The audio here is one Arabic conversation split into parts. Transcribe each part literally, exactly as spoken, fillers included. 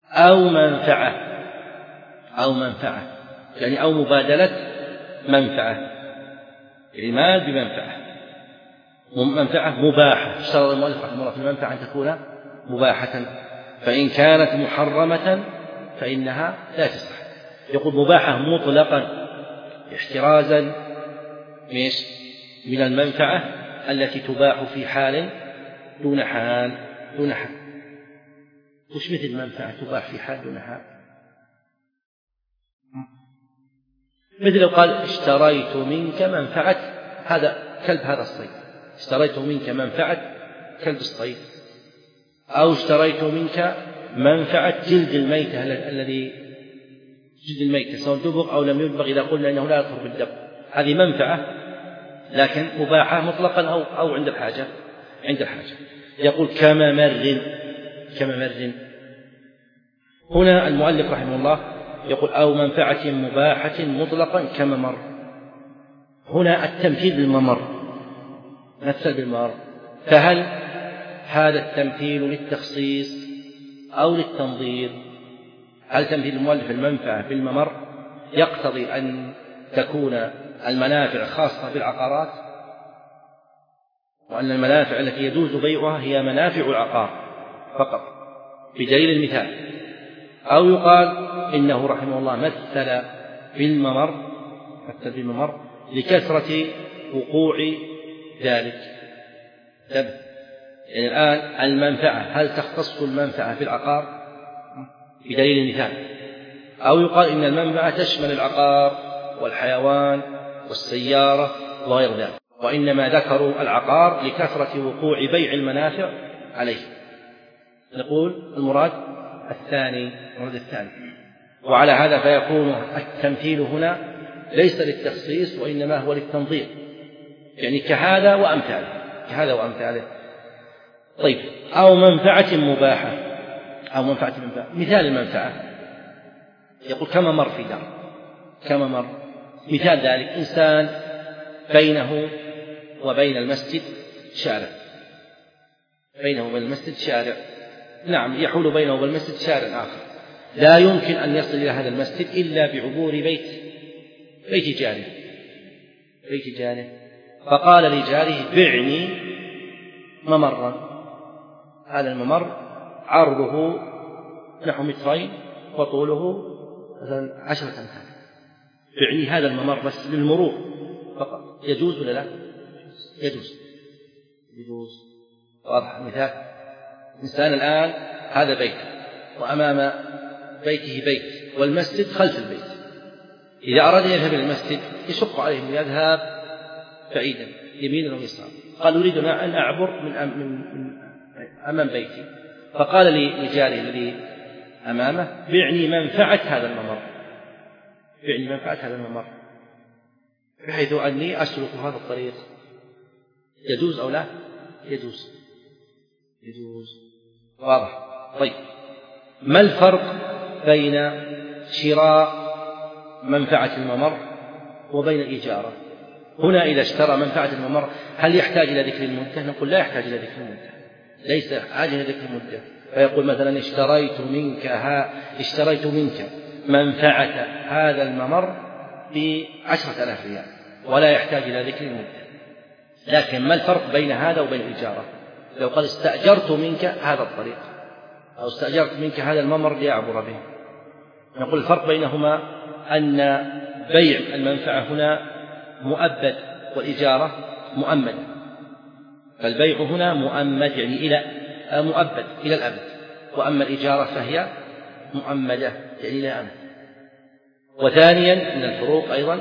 أو منفعة أو منفعة يعني أو مبادلة منفعة، يعني مال بمنفعة، منفعة مباحة. اشترط المؤلف رحمه الله في المنفعة أن تكون مباحة، فإن كانت محرمة فإنها لا تصح. يقول مباحة مطلقا احترازا من المنفعة التي تباح في حال دون حال دون حال. وش مثل المنفعة تباح في حال دون حال؟ مثل لو قال اشتريت منك منفعة هذا كلب هذا الصيد، اشتريت منك منفعة كلب الصيد، أو اشتريت منك منفعة جلد الميتة الذي جلد الميتة سواء دبغ أو لم يدبغ إذا قلنا أنه لا يدخل بالدبغ، هذه منفعة لكن مباحة مطلقا أو أو عند الحاجة عند الحاجة. يقول كممر كممر. هنا المؤلف رحمه الله يقول أو منفعة مباحة مطلقا كممر. هنا التمثيل بالممر، مثل بالممر، فهل هذا التمثيل للتخصيص أو للتنظير؟ هل تمثيل المؤلف المنفعة بالممر يقتضي أن تكون المنافع خاصة بالعقارات، وأن المنافع التي يجوز بيعها هي منافع العقار فقط بدليل المثال، أو يقال إنه رحمه الله مثل بالممر مثل بالممر لكثرة وقوع ذلك. يعني الآن المنفعة هل تختص المنفعة بالعقار بدليل المثال، أو يقال إن المنفعة تشمل العقار والحيوان والسيارة وغير ذلك، وإنما ذكروا العقار لكثرة وقوع بيع المنافع عليه. نقول المراد الثاني المراد الثاني وعلى هذا فيكون التمثيل هنا ليس للتخصيص وإنما هو للتنظير، يعني كهذا وأمثاله كهذا وأمثاله. طيب أو منفعة مباحة أو منفعة منفعة. مثال المنفعة يقول كما مر في دار، كما مر مثال ذلك إنسان بينه وبين المسجد شارع، بينه وبين المسجد شارع، نعم يحول بينه وبين المسجد شارع آخر، لا يمكن أن يصل إلى هذا المسجد إلا بعبور بيت بيت جاره بيت جاره فقال لجاره بعني ممرا، هذا الممر عرضه نحو مترين وطوله مثلا عشرة أمتار، بعني هذا الممر بس للمرور فقط، يجوز ولا لا؟ يجوز يجوز واضح المثال. إنسان الآن هذا بيت وأمام بيته بيت والمسجد خلف البيت، إذا أراد أن يذهب إلى المسجد يشق عليه أن يذهب بعيدا يمينا أو يسارا، قال أريد أن أعبر من, من, من أمام بيتي، فقال لجاره الذي أمامه بعني منفعة هذا الممر، بعني منفعة هذا الممر بحيث أني أسلك هذا الطريق. يجوز أو لا؟ يجوز يجوز واضح. طيب ما الفرق بين شراء منفعة الممر وبين الإجارة؟ هنا إذا اشترى منفعة الممر هل يحتاج إلى ذكر المدة؟ نقول لا يحتاج إلى ذكر المدة، ليس حاجة إلى ذكر المدة، فيقول مثلا اشتريت منك ها اشتريت منك منفعة هذا الممر بعشرة آلاف ريال ولا يحتاج إلى ذكر المدة. لكن ما الفرق بين هذا وبين الإجارة؟ لو قال استأجرت منك هذا الطريق أو استأجرت منك هذا الممر لأعبر به، نقول الفرق بينهما أن بيع المنفعة هنا مؤبد والإجارة مؤمد، فالبيع هنا مؤمد يعني إلى مؤبد إلى الأبد، وأما الإجارة فهي مؤمدة يعني إلى أبد. وثانيا من الفروق أيضا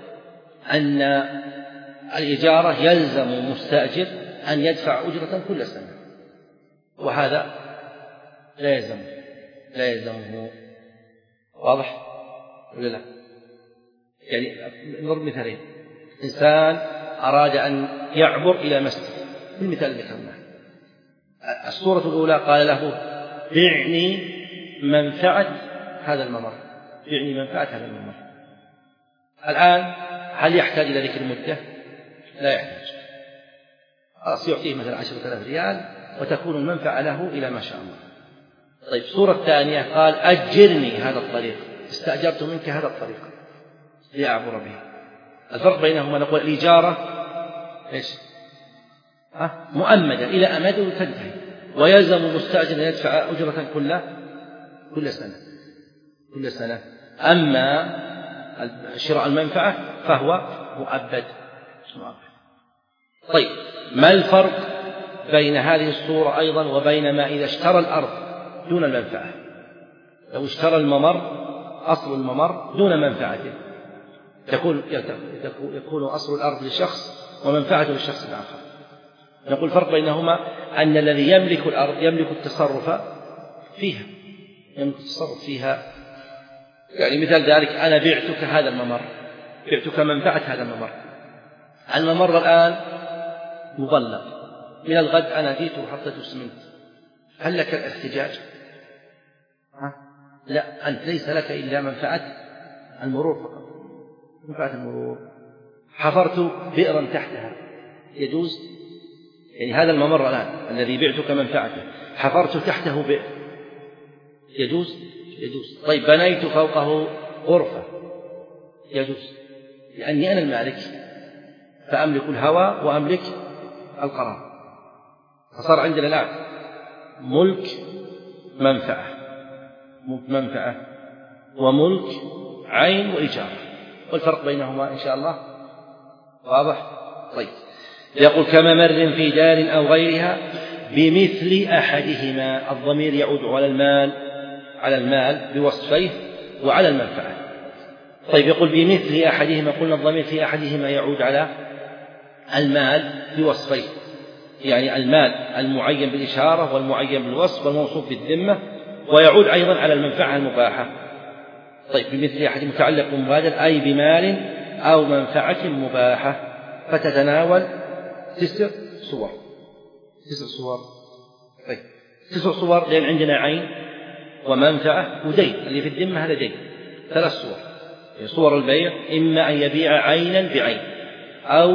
أن الإجارة يلزم المستأجر أن يدفع أجرة كل سنة، وهذا لا يلزمه لا يلزمه واضح ولا لا؟ يعني نضرب مثالين، إنسان أراد أن يعبر إلى مسجد في المثال اللي ذكرناه، الصورة الأولى قال له بعني منفعة هذا الممر، بعني منفعة هذا الممر. الآن هل يحتاج إلى ذكر المدة؟ لا يحتاج، خلاص يعطيه مثلا عشرة آلاف ريال وتكون المنفعة له إلى ما شاء الله. طيب الصورة الثانية قال أجرني هذا الطريق، استأجرت منك هذا الطريق لأعبر به. الفرق بينهما نقول الإجارة إيش؟ ها؟ مؤمدة إلى أمد تنتهي، ويلزم المستأجر أن يدفع أجرة كل كل سنة كل سنة. أما شراء المنفعة فهو مؤبد. طيب ما الفرق بين هذه الصورة أيضا وبين ما إذا اشترى الأرض دون المنفعة؟ لو اشترى الممر، أصل الممر دون منفعته، تكون يكون أصل الأرض لشخص ومنفعته للشخص الآخر. نقول الفرق بينهما أن الذي يملك الأرض يملك التصرف فيها، يملك التصرف فيها. يعني مثال ذلك أنا بعتك هذا الممر، بعتك منفعة هذا الممر. الممر الآن مظلم، من الغد أنا جيت وحطيت اسمنت، هل لك الاحتجاج؟ ها؟ لا، أنت ليس لك إلا منفعة المرور فقط، منفعة المرور. حفرت بئرا تحتها، يجوز؟ يعني هذا الممر الآن الذي بعتك منفعته حفرت تحته بئر، يجوز؟ يجوز. طيب بنيت فوقه غرفة، يجوز، لأني أنا المالك فأملك الهوى وأملك القرار. فصار عندنا الآن ملك منفعة، ملك منفعة وملك عين وإيجار، والفرق بينهما إن شاء الله واضح. طيب يقول كممر في دار أو غيرها بمثل أحدهما، الضمير يعود على المال على المال بوصفيه وعلى المنفعة. طيب يقول بمثل أحدهما، قلنا الضمير في أحدهما يعود على المال بوصفيه، يعني المال المعين بالإشارة والمعين بالوصف والموصوف بالذمة، ويعود أيضا على المنفعة المباحة. طيب بمثل أحد متعلق بمبادل أي بمال أو منفعة مباحة، فتتناول تسع صور تسع صور طيب تسع صور لأن عندنا عين ومنفعة ودين، اللي في الذمة هذا دين، ثلاث صور. صور البيع إما أن يبيع عينا بعين، أو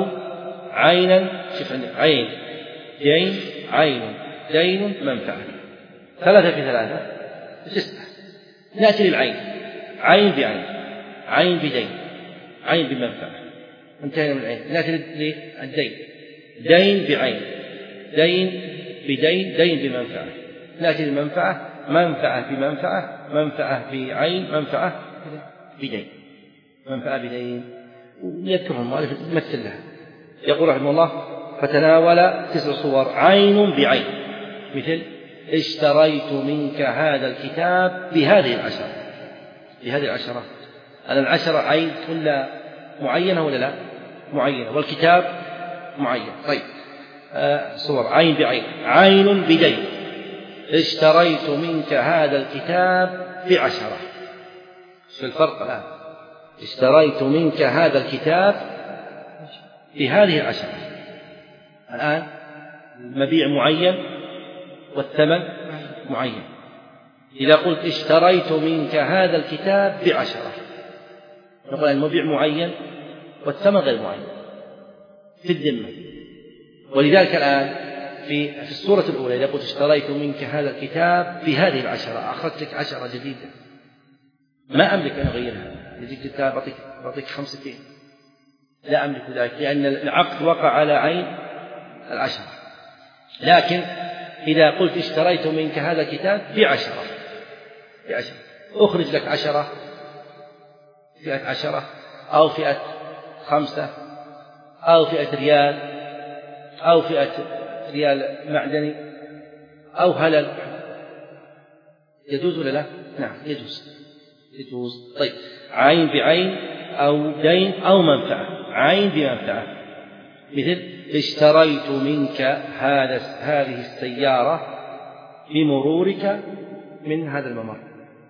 عينا شوف عندنا عين دين عين دين منفعة، ثلاثة في ثلاثة تسعة. نأتي للعين، عين بعين، عين بدين، عين بمنفعة، انتهينا من العين. نأتي للدين، دين بعين، دين بدين، دين بمنفعة. نأتي للمنفعة، منفعة بمنفعة، منفعة بعين، منفعة بدين، منفعة بدين. ويذكرها المؤلف يمثل لها. يقول رحمه الله فتناول تسع صور. عين بعين، مثل اشتريت منك هذا الكتاب بهذه العشرة، بهذه العشرة. أنا العشرة عين كلها معينة ولا لا؟ معينة، والكتاب معين. طيب آه صور عين بعين. عين بدين، اشتريت منك هذا الكتاب بعشرة. شو الفرق الآن؟ اشتريت منك هذا الكتاب بهذه العشرة. الآن المبيع معين والثمن معين. إذا قلت اشتريت منك هذا الكتاب بعشرة، نقول المبيع معين والثمن غير معين في الذمة. ولذلك الآن في في الصورة الأولى إذا قلت اشتريت منك هذا الكتاب بهذه العشرة، أخذت لك عشرة جديدة، ما أملك أن أغيرها، يجيك كتاب بعطيك بعطيك خمستين، لا أملك ذلك، لأن العقد وقع على عين العشرة. لكن إذا قلت اشتريت منك هذا الكتاب بعشرة، بعشرة أخرج لك عشرة، فئة عشرة أو فئة خمسة أو فئة ريال أو فئة ريال معدني أو هلل، يجوز ولا لا؟ نعم يجوز، يجوز. طيب عين بعين أو دين أو منفعة، عين بمنفعة، مثل اشتريت منك هذا هذه السيارة بمرورك من هذا الممر،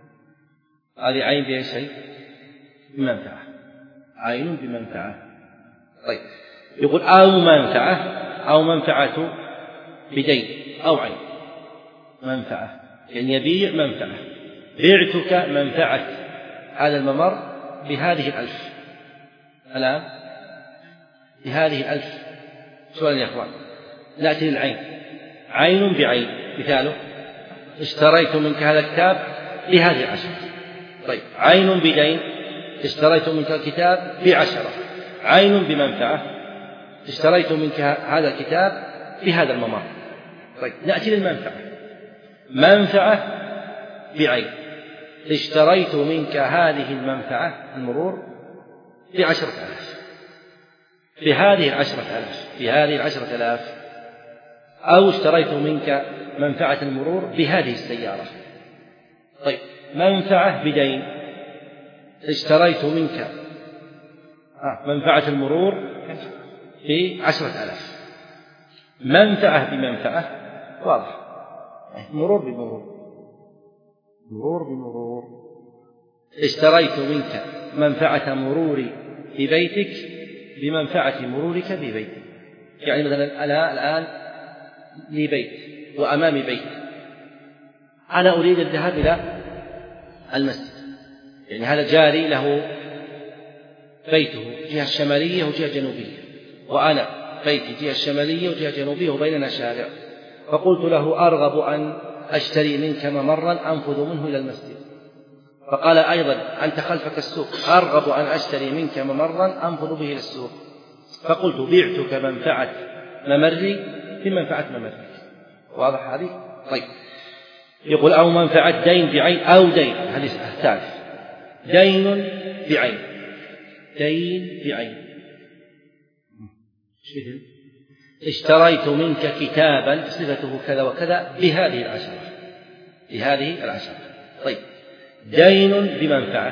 هذه عين بأي شيء؟ بمنفعة، عين بمنفعة. طيب يقول أو منفعة، أو منفعة بدين أو عين، منفعة يعني يبيع منفعة. بعتك منفعة هذا الممر بهذه الألف، الآن بهذه الألف. سؤال يا أخوان، نأتي للعين، عين بعين، مثاله اشتريت منك هذا الكتاب بهذه العشرة. طيب عين بدين اشتريت منك الكتاب بعشرة. عين بمنفعة اشتريت منك هذا الكتاب بهذا الممر. طيب نأتي للمنفعة. منفعة بعين اشتريت منك هذه المنفعة المرور بعشرة آلاف، بهذه العشرة آلاف بهذه العشرة آلاف أو اشتريت منك منفعة المرور بهذه السيارة. طيب منفعة بدين اشتريت منك منفعة المرور بعشرة آلاف. منفعة بمنفعة واضح، مرور بمرور مرور بمرور. اشتريت منك منفعة مروري ببيتك بمنفعة مرورك ببيتك. يعني مثلا أنا الآن لي بيت وأمامي بيت، أنا أريد الذهاب إلى المسجد، يعني هذا جاري له بيته جهة الشمالية وجهة جنوبية، وأنا بيتي جهة الشمالية وجهة جنوبية وبيننا شارع، فقلت له أرغب أن أشتري منك ممرا أنفذ منه إلى المسجد. فقال أيضا أنت خلفك السوق، أرغب أن أشتري منك ممرا أنفذ به إلى السوق. فقلت بعتك منفعة ممري بمنفعة ممرك. واضح هذه؟ طيب يقول أو منفعة دين بعين أو دين، هذه الثالث دين بعين. دين بعين اشتريت منك كتابا صفته كذا وكذا بهذه العشرة بهذه العشرة. طيب دين بمنفعة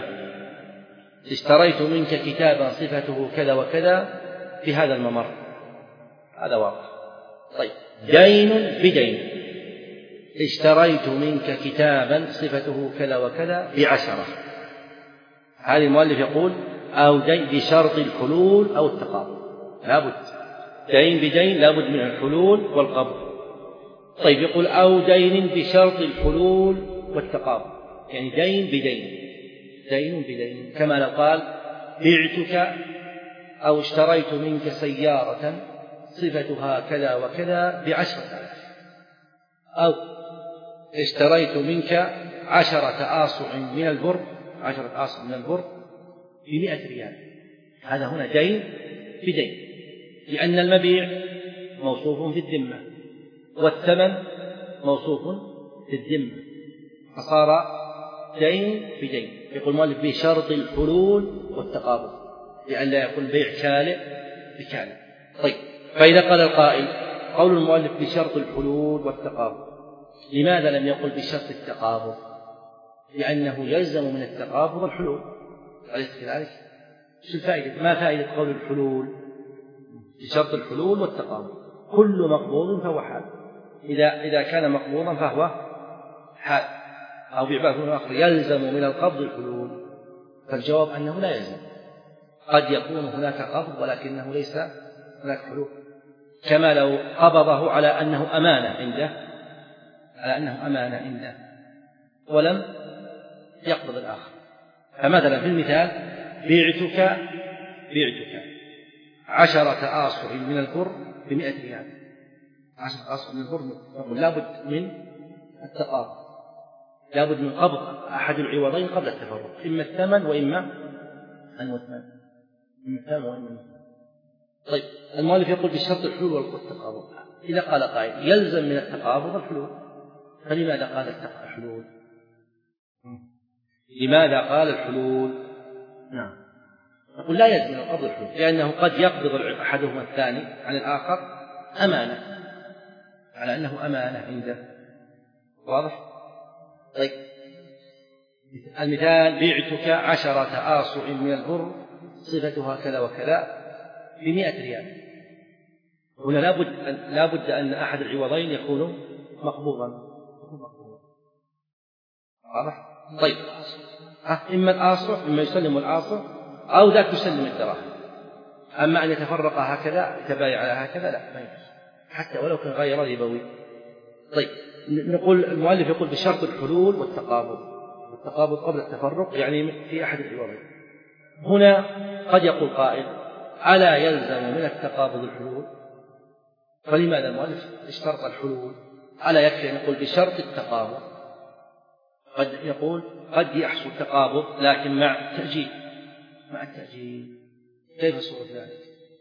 اشتريت منك كتابا صفته كذا وكذا بهذا الممر، هذا واضح. طيب دين بدين اشتريت منك كتابا صفته كذا وكذا بعشرة. هذا المؤلف يقول أو دين بشرط الحلول أو التقابض، لابد دين بدين لابد من الحلول والقبض. طيب يقول أو دين بشرط الحلول والتقابض، يعني دين بدين دين بدين، كما لو قال بعتك أو اشتريت منك سيارة صفتها كذا وكذا بعشرة آلاف، أو اشتريت منك عشرة آصع من البر عشرة آصع من البر بمئة ريال. هذا هنا دين بدين، لأن المبيع موصوف في الذمة والثمن موصوف في الذمة، فصار دين بدين. يقول المؤلف بشرط الحلول والتقابض، لأن لا يكون بيع كالئ بكالئ. طيب فإذا قال القائل قول المؤلف بشرط الحلول والتقابض، لماذا لم يقل بشرط التقابض؟ لأنه يلزم من التقابض الحلول، أليس كذلك؟ شو الفائدة؟ ما فائدة قول الحلول؟ بشرط الحلول والتقابض كل مقبوض فهو حال، إذا إذا كان مقبوضا فهو حال، أو بعبارة أخرى يلزم من القبض الحلول. فالجواب أنه لا يلزم، قد يكون هناك قبض ولكنه ليس هناك حلول، كما لو قبضه على أنه أمانة عنده على أنه أمانة عنده ولم يقبض الآخر. فمثلا في المثال بيعتك بيعتك عشرة آصع من البر بمئة ريال، عشرة آصع من البر، نقول لابد من التقابض، لابد من قبض أحد العوضين قبل التفرق، إما الثمن وإما المثمن، إما الثمن وإما المثمن. طيب المؤلف يقول بشرط الحلول والتقابض. إذا قال قائل يلزم من التقابض الحلول، فلماذا قال الحلول؟ لماذا قال الحلول؟ نعم نقول لا يلزم من القبض الحلول، لأنه قد يقبض أحدهما الثاني عن الآخر أمانة، على أنه أمانة عنده. واضح؟ طيب المثال بعتك عشرة آصع من البر صفتها كذا وكذا بمئة ريال، هنا لابد لابد أن أحد العوضين يكون مقبوضا. واضح؟ طيب إما الآصع إما يسلم الآصع أو ذاك يسلم الدراهم، أما أن يتفرق هكذا يتبايع على هكذا لا، ما يجوز حتى ولو كان غير ربوي. طيب نقول المؤلف يقول بشرط الحلول والتقابض، والتقابض قبل التفرق يعني في أحد العوضين. هنا قد يقول قائل ألا يلزم من التقابض الحلول؟ فلماذا المؤلف اشترط الحلول؟ ألا يكفي أن يقول بشرط التقابض؟ قد يقول قد يحصل تقابض لكن مع التأجيل، مع التأجيل كيف صورة ذلك؟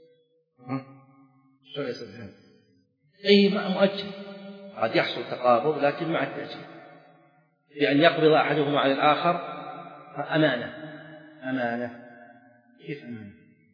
شو يصير هذا؟ أي مؤجل، قد يحصل تقابض لكن مع التأجيل، بأن يقبض أحدهما على الآخر أمانة. أمانة كيف أمانة؟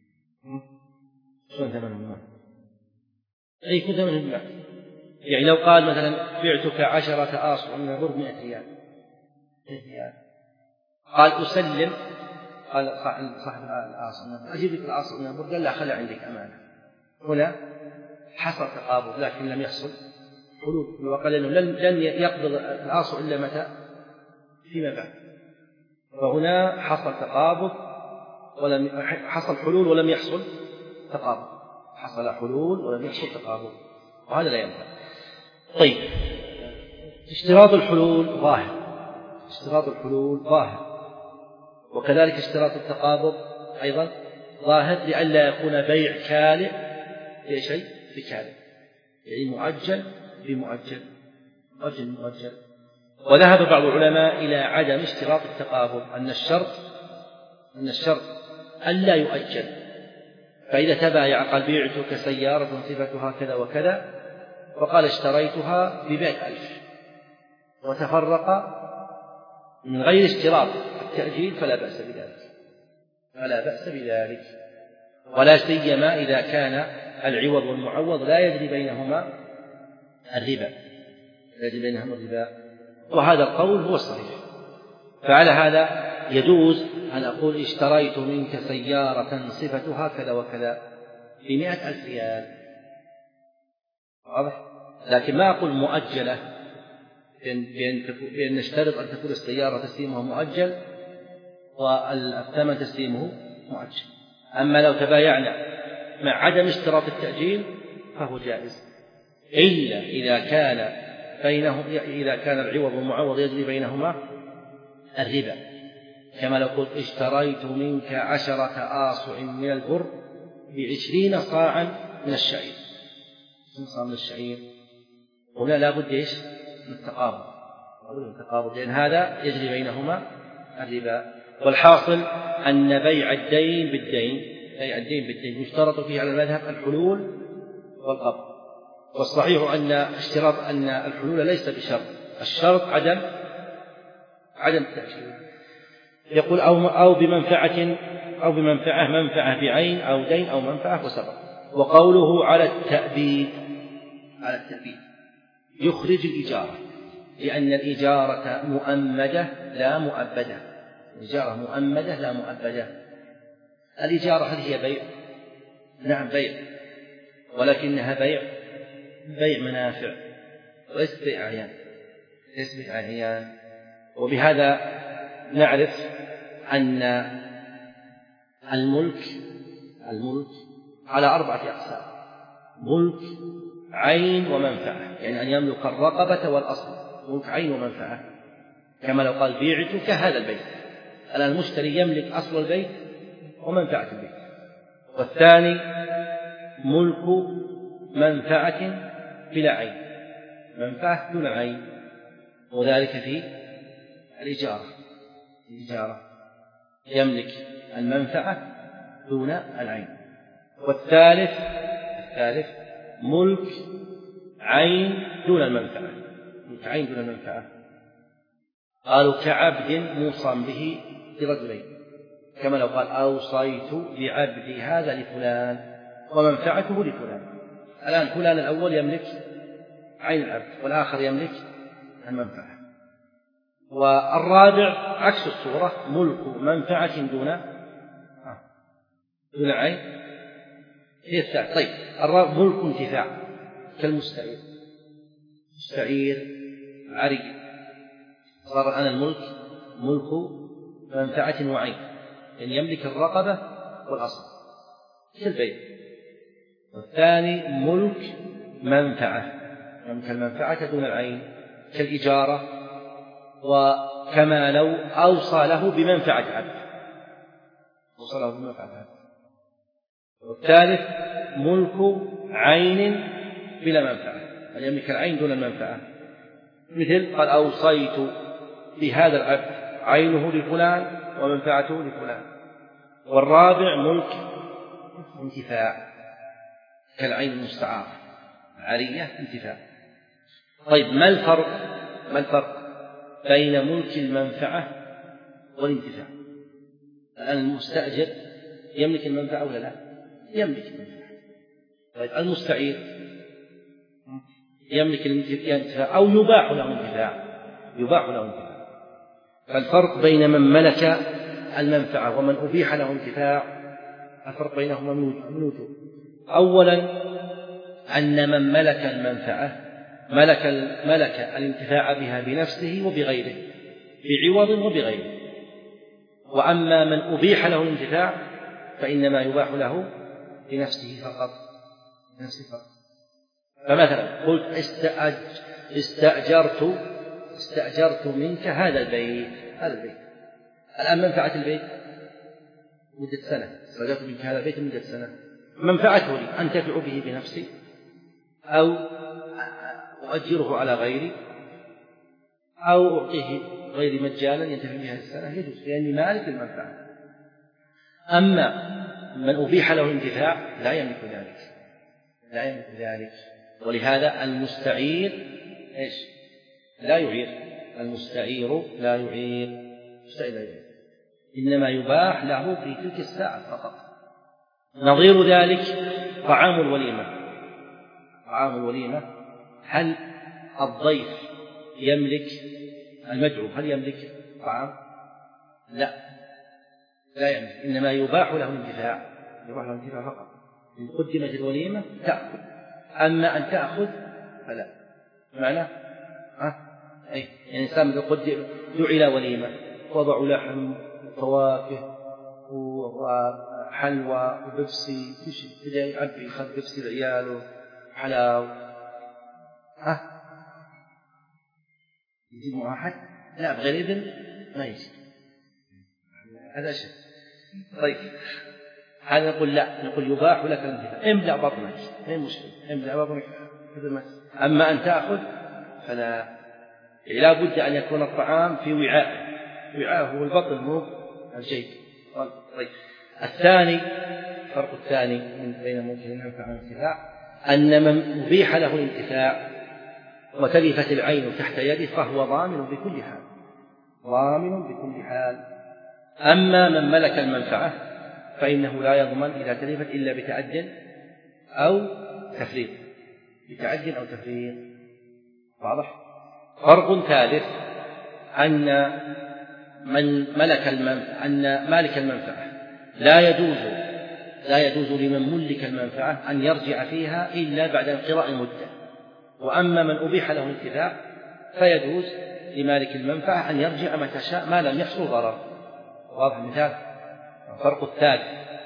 شلون ثمن المال؟ أي يكون ثمن المال، يعني لو قال مثلا بعتك عشرة آصع من البر مئة ريال، ريال قال أسلم، قال صاحب الآصع أجيب لك الآصع من البر، قال لا خلى عندك أمانة. هنا حصل تقابض لكن لم يحصل حلول، وقال إنه لن لن يقبض الآصع إلا متى؟ فيما بعد. فهنا حصل تقابض ولم حصل حلول ولم يحصل تقابض، حصل حلول ولم يحصل تقابض، وهذا لا ينفع. طيب، اشتراط الحلول ظاهر، اشتراط الحلول ظاهر، وكذلك اشتراط التقابض أيضا ظاهر، لئلا يكون بيع كالئ في شيء في كالئ، يعني مؤجل بمؤجل، مؤجل بمؤجل. وذهب بعض العلماء إلى عدم اشتراط التقابض، أن الشرط أن الشرط ألا يؤجل، فإذا تبايع قال بعتك سيارة صفتها كذا وكذا، وقال اشتريتها بمئة ألف، وتفرق من غير اشتراط التأجيل، فلا بأس بذلك، فلا بأس بذلك، ولا سيما إذا كان العوض والمعوض لا يجري بينهما الربا، لا يجري بينهما الربا، وهذا القول هو الصحيح. فعلى هذا يجوز أن أقول اشتريت منك سيارة صفتها كذا وكذا بمئة ألف ريال، واضح؟ لكن ما أقول مؤجلة، بأن نشترط أن تكون السيارة تسليمها مؤجل والثمن تسليمه مؤجل. أما لو تبايعنا مع عدم اشتراط التأجيل فهو جائز، إلا إذا كان بينهم إذا كان العوض والمعوض يجري بينهما الربا، كما لو قلت اشتريت منك عشرة آصع من البر بعشرين صاعا من الشعير، صاع من الشعير، هنا لا بد إيش من التقابض، التقابض، لأن هذا يجري بينهما الربا. والحاصل أن بيع الدين بالدين، بيع الدين بالدين يشترط فيه على المذهب الحلول والقبض، والصحيح أن اشتراط أن الحلول ليس بشرط، الشرط عدم عدم التأجيل. يقول أو أو بمنفعة أو بمنفعة، منفعة بعين أو دين أو منفعة وسبق. وقوله على التأبيد، على التأبيد يخرج الإجارة، لأن الإجارة مؤمدة لا مؤبدة، الإجارة مؤمدة لا مؤبدة. الإجارة هل هي بيع؟ نعم بيع، ولكنها بيع بيع منافع وليس بيع أعيان، ليس بيع أعيان. وبهذا نعرف أن الملك الملك على أربعة أقسام: ملك عين ومنفعة، يعني أن يملك الرقبة والأصل، ملك عين ومنفعة، كما لو قال بيعتك هذا البيت، الآن المشتري يملك أصل البيت ومنفعة البيت. والثاني ملك منفعة بلا عين، منفعة دون عين، وذلك في الإجارة، الإجارة يملك المنفعة دون العين. والثالث الثالث ملك عين دون المنفعة، ملك عين دون المنفعة، قالوا كعبد موصى به لرجلين، كما لو قال أوصيت بعبدي هذا لفلان ومنفعته لفلان. الآن فلان الأول يملك عين العبد والآخر يملك المنفعة. والرابع عكس الصورة، ملك منفعة دون دون عين هي الثالث. طيب الرابع ملك انتفاع كالمستعير، مستعير عري، صار الآن الملك ملك منفعة وعين، يعني يملك الرقبة والأصل كالبيع. والثاني ملك منفعة، يملك المنفعة دون العين كالإجارة، وكما لو أوصى له بمنفعة عبد، أوصى له بمنفعة عبد. والثالث ملك عين بلا منفعة، أن يملك العين دون المنفعة، مثل قال أوصيت بهذا العبد عينه لفلان ومنفعته لفلان. والرابع ملك انتفاع كالعين المستعارة، عارية انتفاع. طيب ما الفرق ما الفرق بين ملك المنفعة والانتفاع؟ الآن المستأجر يملك المنفعة ولا لا؟ يملك المنفعة. طيب المستعير يملك الانتفاع أو يباح له انتفاع، يباح له انتفاع. فالفرق بين من ملك المنفعة ومن أبيح له انتفاع، الفرق بينهما من وجوه. أولا أن من ملك المنفعة ملك ملك الانتفاع بها بنفسه وبغيره، بعوض وبغيره. وأما من أبيح له الانتفاع فإنما يباح له بنفسه فقط، بنفسه فقط. فمثلا قلت استأجرت استأجرت منك هذا البيت هذا البيت الآن منفعة البيت مدة سنة، استأجرت منك هذا البيت مدة سنة، منفعته لي أنتفع به بنفسي أو أؤجره على غيري أو أعطيه غيري مجانا ينتفع بها السنة، يجوز لأني مالك المنفعة. أما من أبيح له الانتفاع لا يملك ذلك، لا يملك ذلك. ولهذا المستعير إيش؟ لا يعير، المستعير لا يعير، المستعير لا يعير، إنما يباح له في تلك الساعة فقط. نظير ذلك طعام الوليمة، طعام الوليمة هل الضيف يملك المدعو هل يملك طعام؟ لا، لا يملك، إنما يباح له الانتفاع، يباح له الانتفاع فقط. إن قدمت الوليمة تأكل، أما أن تأخذ فلا. معنى ها أي يعني الإنسان إذا قدم دعي وليمة وضعوا لحم وفواكه وحلوى وبيبسي، تجي يعبي يخذ بيبسي لعياله حلاو، ها يجيب واحد لا بغير إذن ما يجي، هذا شيء. طيب هذا نقول لا، نقول يباح لك الانتفاع، املأ بطنك، ما هي مشكلة، املأ بطنك. أما أن تأخذ فلا، لا بد أن يكون الطعام في وعاء، وعاء هو البطن مو الجيب. طيب الثاني، الفرق الثاني بين ممكن المنفعة والانتفاع أن من أبيح له الانتفاع وتلفت العين تحت يده فهو ضامن بكل حال، ضامن بكل حال. أما من ملك المنفعة فإنه لا يضمن إذا تلفت إلا بتعد أو تفريط، بتعد أو تفريط. واضح؟ فرق ثالث أن من ملك المنفعة أن مالك المنفعة لا يجوز لا يجوز لمن ملك المنفعة أن يرجع فيها إلا بعد انقضاء المدة. وأما من أبيح له الانتفاع فيجوز لمالك المنفعة أن يرجع متى شاء ما لم يحصل ضرر. واضح المثال؟ الفرق الثالث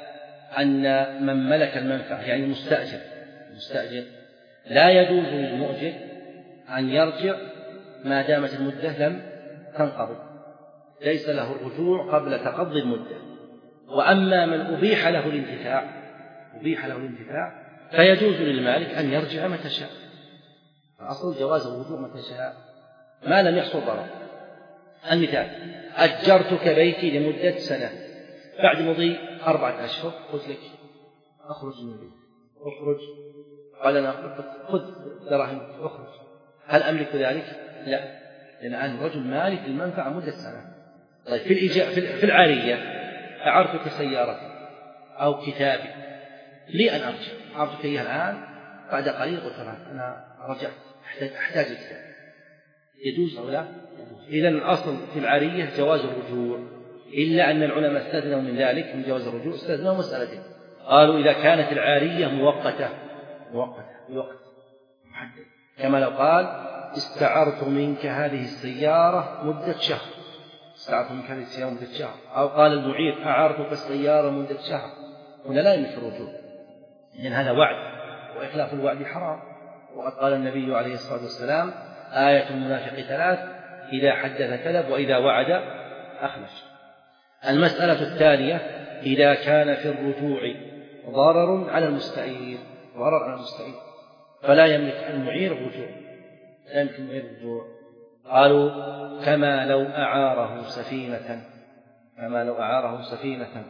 أن من ملك المنفعة يعني المستأجر المستأجر لا يجوز للمؤجر أن يرجع ما دامت المدة لم تنقضي، ليس له الرجوع قبل تقضي المدة. وأما من أبيح له الانتفاع أبيح له الانتفاع فيجوز للمالك أن يرجع متى شاء، فأصل جواز الرجوع متى شاء ما لم يحصل ضرر. المثال: أجرتك بيتي لمدة سنة، بعد مضي أربعة أشهر قلت لك أخرج من البيت، أخرج، قال أنا خذ دراهم أخرج، هل أملك ذلك؟ لا، لأن أنا رجل مالك المنفعة مدة سنة. طيب في الإجاء في العارية أعرتك سيارتي أو كتابي، لي أن أرجع، أعرتك إياها الآن، بعد قليل قلت أنا رجعت أحتاج, أحتاج الكتاب، يجوز أو لا؟ إذن الأصل في العارية جواز الرجوع، إلا أن العلماء استثنوا من ذلك من جواز الرجوع استثنوا مسألتين، قالوا إذا كانت العارية مؤقتة مؤقتة بوقت محدد، كما لو قال استعرت منك هذه السيارة مدة شهر، استعرت منك هذه السيارة مدة شهر، أو قال المعير أعرتك السيارة مدة شهر، هنا لا يملك الرجوع، لأن هذا وعد، وإخلاف الوعد حرام. وقد قال النبي عليه الصلاة والسلام: آية المنافق ثلاث: إذا حدث كذب وإذا وعد أخلف. المسألة الثانية: إذا كان في الرجوع ضرر على المستعير، ضرر على المستعير فلا يملك المعير الرجوع، لا يملك المعير الرجوع. قالوا كما لو أعاره سفينة كما لو أعاره سفينة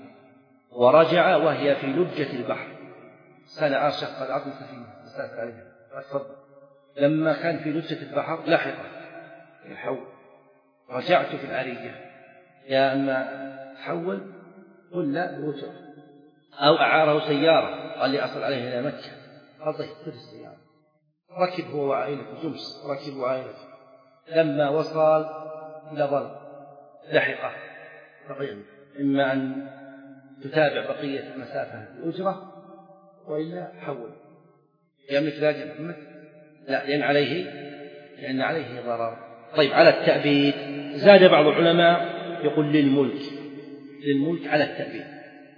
ورجع وهي في لجة البحر. سنة عاشق قد عطل سفينة مسافر عليها أتفضل. لما كان في لجة البحر لحق الحول رجعت في العرية يا أما تحول قل لا بوجه. أو أعاره سيارة قال لي أصل عليه إلى مكة قال طيب خذ السيارة ركب هو وعائلته جمس ركب وعائلته لما وصل إلى ظل لحقه فقيم إما أن تتابع بقية المسافة بأجرة وإلا حول. يملك ذلك يا محمد؟ لا لأن عليه لأن عليه ضرر. طيب على التأبيد زاد بعض العلماء يقول للملك للملك على التأبيد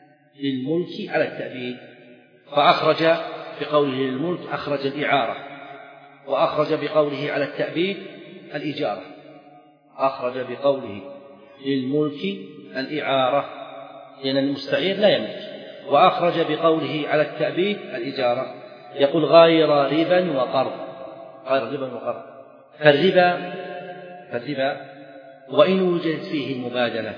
للملك على التأبيد فأخرج بقوله للملك أخرج الإعارة وأخرج بقوله على التأبيد الإجارة. أخرج بقوله للملك الإعارة لأن المستعير لا يملك وأخرج بقوله على التأبيد الإجارة. يقول غير ربا وقرض غير ربا وقرض فالربا فالربا وإن وجدت فيه المبادلة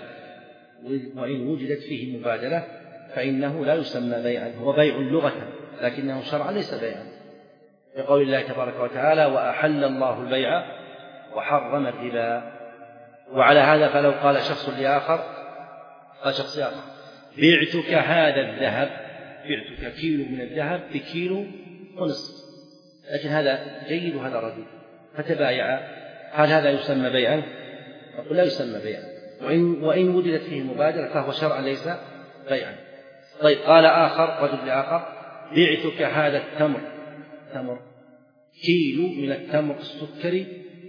وإن وجدت فيه المبادلة فإنه لا يسمى بيعا هو بيع لغة لكنه شرعا ليس بيعا يقول الله تبارك وتعالى وأحل الله البيع وحرم الربا. وعلى هذا فلو قال شخص لآخر قال شخص آخر بعتك هذا الذهب بعتك كيلو من الذهب بكيلو ونصف لكن هذا جيد وهذا رديء فتبايع هل هذا يسمى بيعا؟ نقول لا يسمى بيعا وإن, وإن وجدت فيه مبادلة فهو شرعا ليس بيعا. طيب قال آخر رجل لآخر بعتك هذا التمر تمر كيلو من التمر السكري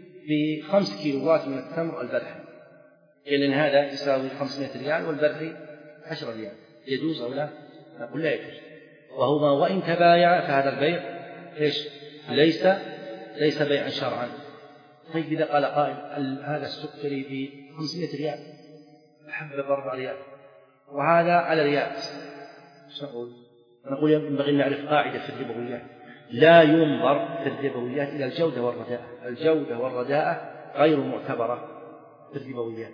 بخمس كيلوات من التمر البرحي لأن هذا يساوي خمسمائة ريال والبرحي عشرة ريال يجوز أو لا؟ نقول لا يجوز. وهما وإن تبايع فهذا البيع إيش؟ ليس ليس بيعا شرعا. طيب إذا قال قائل هذا السكري بخمسمائة ريال حبة بأربع ريال وهذا على ريال نقول نقول ينبغي أن نعرف قاعدة في الربويات لا ينظر في الربويات إلى الجودة والرداءة. الجودة والرداءة غير معتبرة في الربويات.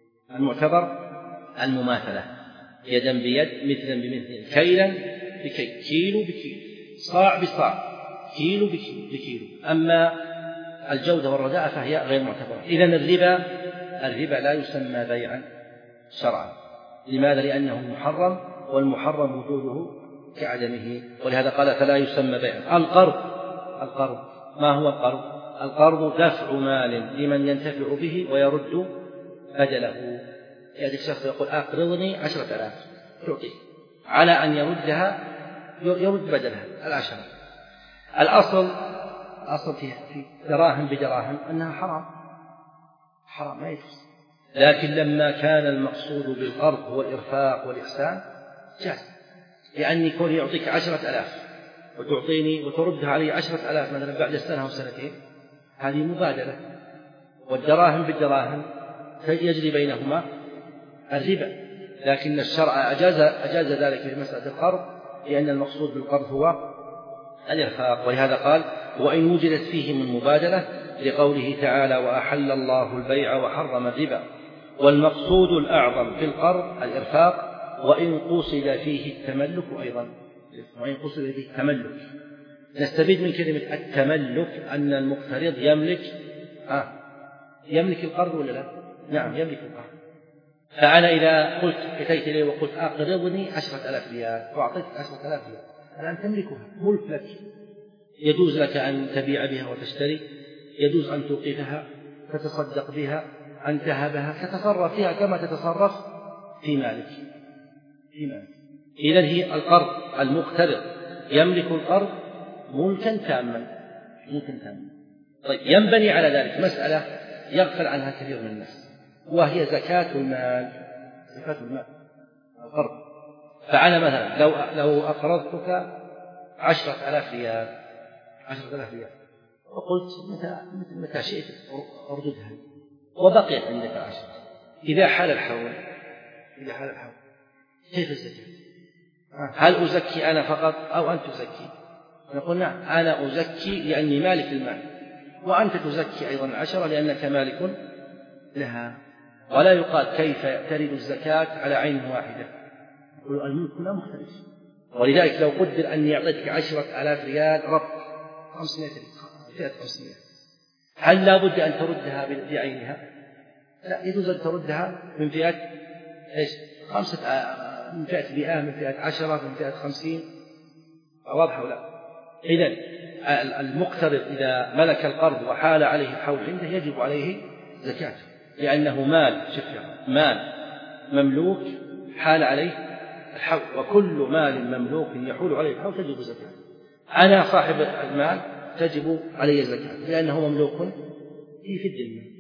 المعتبر المماثلة يدا بيد مثلا بمثل كيلا بكيل كيلو بكيلو صاع بصاع كيلو بكيلو بكيلو. أما الجودة والرداءة فهي غير معتبرة. إذن الربا الربا لا يسمى بيعا شرعا. لماذا؟ لأنه محرم والمحرم وجوده كعدمه ولهذا قال فلا يسمى بيعا. القرض القرض ما هو القرض؟ القرض دفع مال لمن ينتفع به ويرد بدله. يعني الشخص يقول أقرضني عشرة آلاف تعطيه على أن يردها يرد بدلها العشرة. الأصل الأصل في دراهم بدراهم أنها حرام حرام ما يجوز. لكن لما كان المقصود بالقرض هو الإرفاق والإحسان جاز لأن يكون يعطيك عشرة آلاف وتعطيني وتردها علي عشرة آلاف مثلا بعد سنة أو سنتين هذه مبادلة. والدراهم بالدراهم يجري بينهما الربا لكن الشرع أجاز, أجاز ذلك في مسألة القرض لأن المقصود بالقرض هو الإرفاق. ولهذا قال وإن وجدت فيهم المبادلة لقوله تعالى وأحل الله البيع وحرم الربا. والمقصود الأعظم في القرض الإرفاق وإن قصد فيه التملك أيضا وإن قصد فيه التملك. نستفيد من كلمة التملك أن المقترض يملك آه يملك القرض ولا لا؟ نعم يملك القرض. فأنا إذا قلت أتيت إليه وقلت أقرضني عشرة آلاف ريال وأعطيتك عشرة آلاف ريال الآن تملكها ملك لك يجوز لك أن تبيع بها وتشتري يجوز أن توقفها تتصدق بها أن تهبها تتصرف فيها كما تتصرف في مالك في مالك. إذن هي القرض المقترض يملك القرض ملكا تاما ملكا تاما. طيب ينبني على ذلك مسألة يغفل عنها كثير من الناس وهي زكاة المال زكاة المال القرض. فأنا مثلا لو لو أقرضتك عشرة آلاف ريال عشرة آلاف ريال وقلت متى متى شئت أرددها وبقيت عندك عشرة إذا حال الحول إذا حال الحول كيف الزكاة؟ هل أزكي أنا فقط أو أنت تزكي؟ نقول نعم أنا أزكي لأني مالك المال وأنت تزكي أيضا العشرة لأنك مالك لها. ولا يقال كيف ترد الزكاة على عين واحدة، الملك لا مختلف. ولذلك لو قدر أن يعطيك عشرة آلاف ريال ربط خمسمائة فئة خمسمائة، هل لا بد أن تردها بعينها؟ لا، يجوز أن تردها من فئة إيش؟ خمسة من فئة مئة، من فئة عشرة، من فئة خمسين. واضح ولا؟ إذن المقترض إذا ملك القرض وحال عليه الحول عنده يجب عليه زكاته، لأنه مال شفع مال مملوك حال عليه الحول، وكل مال مملوك يحول عليه الحول تجب زكاته. أنا صاحب المال تجب علي زكاة لأنه مملوك في الدنيا.